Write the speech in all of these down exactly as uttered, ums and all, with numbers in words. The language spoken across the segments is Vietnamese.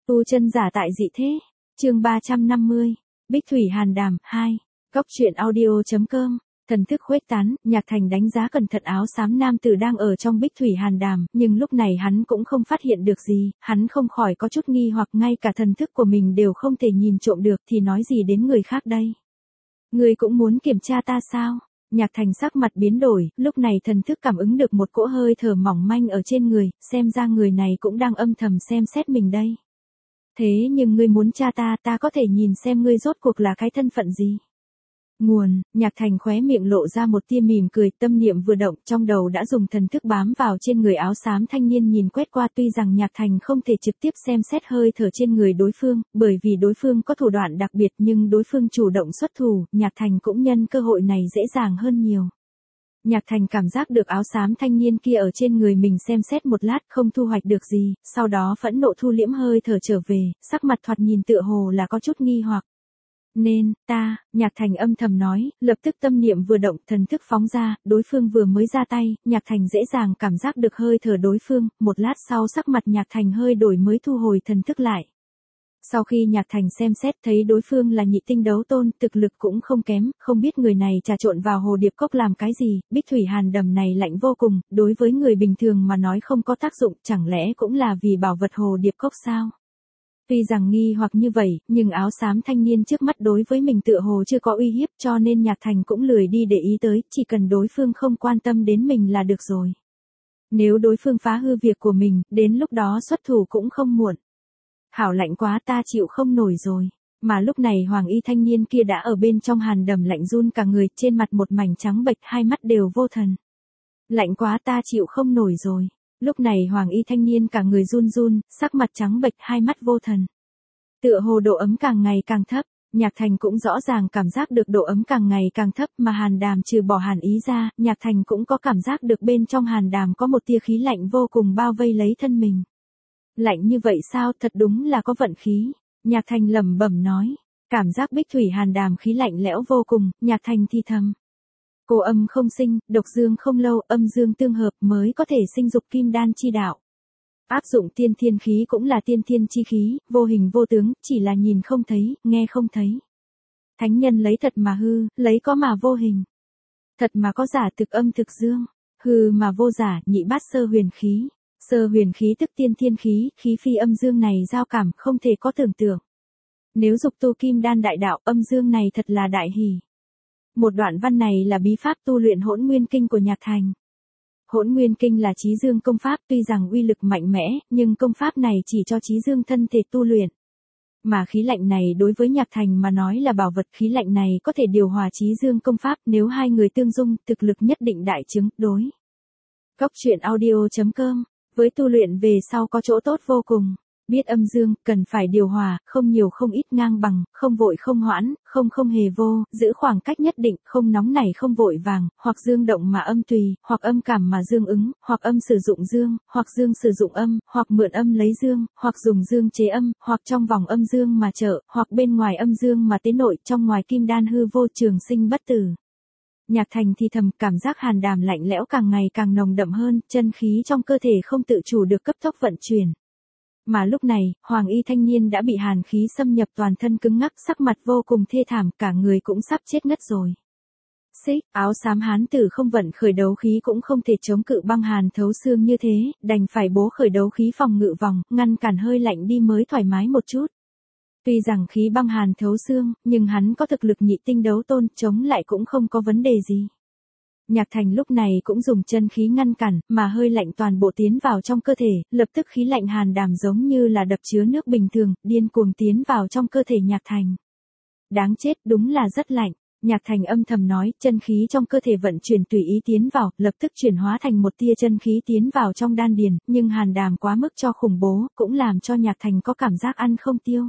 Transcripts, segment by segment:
Tu chân giả tại dị thế. Chương ba trăm năm mươi. Bích Thủy Hàn Đàm hai. Góc truyện audio.com. Thần thức khuếch tán, Nhạc Thành đánh giá cẩn thận áo xám nam tử đang ở trong Bích Thủy Hàn Đàm, nhưng lúc này hắn cũng không phát hiện được gì, hắn không khỏi có chút nghi hoặc ngay cả thần thức của mình đều không thể nhìn trộm được thì nói gì đến người khác đây. Người cũng muốn kiểm tra ta sao? Nhạc Thành sắc mặt biến đổi, lúc này thần thức cảm ứng được một cỗ hơi thở mỏng manh ở trên người, xem ra người này cũng đang âm thầm xem xét mình đây. Thế nhưng ngươi muốn tra ta, ta có thể nhìn xem ngươi rốt cuộc là cái thân phận gì. Nguồn, Nhạc Thành khóe miệng lộ ra một tia mỉm cười, tâm niệm vừa động, trong đầu đã dùng thần thức bám vào trên người áo xám thanh niên nhìn quét qua, tuy rằng Nhạc Thành không thể trực tiếp xem xét hơi thở trên người đối phương, bởi vì đối phương có thủ đoạn đặc biệt, nhưng đối phương chủ động xuất thủ, Nhạc Thành cũng nhân cơ hội này dễ dàng hơn nhiều. Nhạc Thành cảm giác được áo xám thanh niên kia ở trên người mình xem xét một lát không thu hoạch được gì, sau đó phẫn nộ thu liễm hơi thở trở về, sắc mặt thoạt nhìn tựa hồ là có chút nghi hoặc. Nên, ta, Nhạc Thành âm thầm nói, lập tức tâm niệm vừa động, thần thức phóng ra, đối phương vừa mới ra tay, Nhạc Thành dễ dàng cảm giác được hơi thở đối phương, một lát sau sắc mặt Nhạc Thành hơi đổi mới thu hồi thần thức lại. Sau khi Nhạc Thành xem xét thấy đối phương là nhị tinh đấu tôn, thực lực cũng không kém, không biết người này trà trộn vào hồ điệp cốc làm cái gì, Bích Thủy Hàn Đầm này lạnh vô cùng, đối với người bình thường mà nói không có tác dụng, chẳng lẽ cũng là vì bảo vật hồ điệp cốc sao? Tuy rằng nghi hoặc như vậy, nhưng áo xám thanh niên trước mắt đối với mình tựa hồ chưa có uy hiếp, cho nên Nhạc Thành cũng lười đi để ý tới, chỉ cần đối phương không quan tâm đến mình là được rồi. Nếu đối phương phá hư việc của mình, đến lúc đó xuất thủ cũng không muộn. Hảo lạnh quá, ta chịu không nổi rồi. Mà lúc này hoàng y thanh niên kia đã ở bên trong hàn đầm lạnh run cả người, trên mặt một mảnh trắng bệch, hai mắt đều vô thần. Lạnh quá, ta chịu không nổi rồi. Lúc này hoàng y thanh niên cả người run run, sắc mặt trắng bệch, hai mắt vô thần. Tựa hồ độ ấm càng ngày càng thấp, Nhạc Thành cũng rõ ràng cảm giác được độ ấm càng ngày càng thấp, mà hàn đàm trừ bỏ hàn ý ra, Nhạc Thành cũng có cảm giác được bên trong hàn đàm có một tia khí lạnh vô cùng bao vây lấy thân mình. Lạnh như vậy sao, thật đúng là có vận khí. Nhạc Thành lẩm bẩm nói, cảm giác Bích Thủy Hàn Đàm khí lạnh lẽo vô cùng, Nhạc Thành thì thầm. Cô âm không sinh, độc dương không lâu, âm dương tương hợp mới có thể sinh dục kim đan chi đạo. Áp dụng tiên thiên khí cũng là tiên thiên chi khí, vô hình vô tướng, chỉ là nhìn không thấy, nghe không thấy. Thánh nhân lấy thật mà hư, lấy có mà vô hình. Thật mà có giả, thực âm thực dương, hư mà vô giả, nhị bát sơ huyền khí. Sơ huyền khí tức tiên thiên khí, khí phi âm dương này giao cảm không thể có tưởng tượng. Nếu dục tu kim đan đại đạo, âm dương này thật là đại hỷ. Một đoạn văn này là bí pháp tu luyện Hỗn Nguyên Kinh của Nhạc Thành. Hỗn Nguyên Kinh là trí dương công pháp, tuy rằng uy lực mạnh mẽ, nhưng công pháp này chỉ cho trí dương thân thể tu luyện. Mà khí lạnh này đối với Nhạc Thành mà nói là bảo vật, khí lạnh này có thể điều hòa trí dương công pháp, nếu hai người tương dung, thực lực nhất định đại chứng, đối. Góc truyện audio.com. Với tu luyện về sau có chỗ tốt vô cùng, biết âm dương, cần phải điều hòa, không nhiều không ít, ngang bằng, không vội không hoãn, không không hề vô, giữ khoảng cách nhất định, không nóng nảy không vội vàng, hoặc dương động mà âm tùy, hoặc âm cảm mà dương ứng, hoặc âm sử dụng dương, hoặc dương sử dụng âm, hoặc mượn âm lấy dương, hoặc dùng dương chế âm, hoặc trong vòng âm dương mà trợ, hoặc bên ngoài âm dương mà tế nội, trong ngoài kim đan hư vô, trường sinh bất tử. Nhạc Thành thì thầm, cảm giác hàn đàm lạnh lẽo càng ngày càng nồng đậm hơn, chân khí trong cơ thể không tự chủ được cấp tốc vận chuyển. Mà lúc này, hoàng y thanh niên đã bị hàn khí xâm nhập toàn thân cứng ngắc, sắc mặt vô cùng thê thảm, cả người cũng sắp chết ngất rồi. Xích, áo xám hán tử không vận khởi đấu khí cũng không thể chống cự băng hàn thấu xương như thế, đành phải bố khởi đấu khí phòng ngự vòng, ngăn cản hơi lạnh đi mới thoải mái một chút. Tuy rằng khí băng hàn thấu xương, nhưng hắn có thực lực nhị tinh đấu tôn, chống lại cũng không có vấn đề gì. Nhạc Thành lúc này cũng dùng chân khí ngăn cản, mà hơi lạnh toàn bộ tiến vào trong cơ thể, lập tức khí lạnh hàn đàm giống như là đập chứa nước bình thường, điên cuồng tiến vào trong cơ thể Nhạc Thành. Đáng chết, đúng là rất lạnh. Nhạc Thành âm thầm nói, chân khí trong cơ thể vận chuyển tùy ý tiến vào, lập tức chuyển hóa thành một tia chân khí tiến vào trong đan điền, nhưng hàn đàm quá mức cho khủng bố, cũng làm cho Nhạc Thành có cảm giác ăn không tiêu.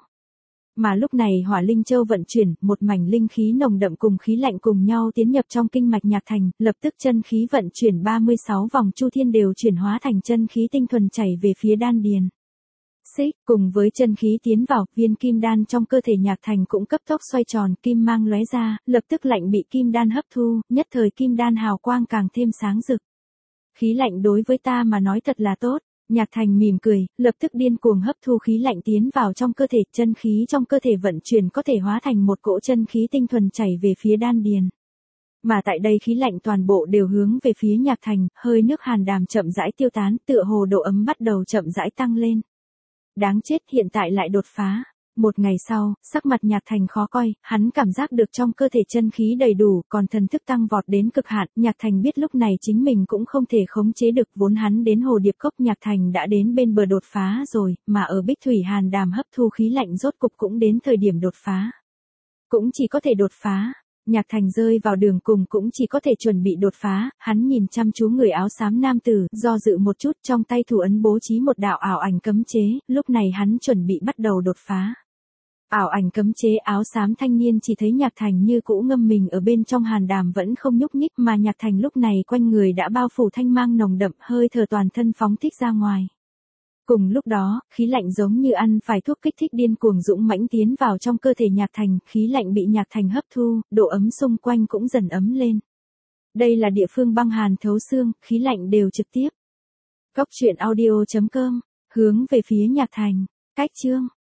Mà lúc này hỏa linh châu vận chuyển, một mảnh linh khí nồng đậm cùng khí lạnh cùng nhau tiến nhập trong kinh mạch Nhạc Thành, lập tức chân khí vận chuyển ba mươi sáu vòng chu thiên đều chuyển hóa thành chân khí tinh thuần chảy về phía đan điền. Xích, cùng với chân khí tiến vào, viên kim đan trong cơ thể Nhạc Thành cũng cấp tốc xoay tròn, kim mang lóe ra, lập tức lạnh bị kim đan hấp thu, nhất thời kim đan hào quang càng thêm sáng rực. Khí lạnh đối với ta mà nói thật là tốt. Nhạc Thành mỉm cười, lập tức điên cuồng hấp thu khí lạnh tiến vào trong cơ thể, chân khí trong cơ thể vận chuyển có thể hóa thành một cỗ chân khí tinh thuần chảy về phía đan điền. Mà tại đây khí lạnh toàn bộ đều hướng về phía Nhạc Thành, hơi nước hàn đàm chậm rãi tiêu tán, tựa hồ độ ấm bắt đầu chậm rãi tăng lên. Đáng chết, hiện tại lại đột phá. Một ngày sau, sắc mặt Nhạc Thành khó coi, hắn cảm giác được trong cơ thể chân khí đầy đủ, còn thần thức tăng vọt đến cực hạn. Nhạc Thành biết lúc này chính mình cũng không thể khống chế được, vốn hắn đến Hồ Điệp Cốc Nhạc Thành đã đến bên bờ đột phá rồi, mà ở Bích Thủy Hàn Đàm hấp thu khí lạnh rốt cục cũng đến thời điểm đột phá. Cũng chỉ có thể đột phá. Nhạc Thành rơi vào đường cùng cũng chỉ có thể chuẩn bị đột phá, hắn nhìn chăm chú người áo xám nam tử, do dự một chút, trong tay thủ ấn bố trí một đạo ảo ảnh cấm chế, lúc này hắn chuẩn bị bắt đầu đột phá. Ảo ảnh cấm chế áo xám thanh niên chỉ thấy Nhạc Thành như cũ ngâm mình ở bên trong hàn đàm vẫn không nhúc nhích, mà Nhạc Thành lúc này quanh người đã bao phủ thanh mang nồng đậm, hơi thở toàn thân phóng thích ra ngoài. Cùng lúc đó, khí lạnh giống như ăn phải thuốc kích thích điên cuồng dũng mãnh tiến vào trong cơ thể Nhạc Thành, khí lạnh bị Nhạc Thành hấp thu, độ ấm xung quanh cũng dần ấm lên. Đây là địa phương băng hàn thấu xương, khí lạnh đều trực tiếp. Cốc truyện audio chấm com, hướng về phía Nhạc Thành, cách chương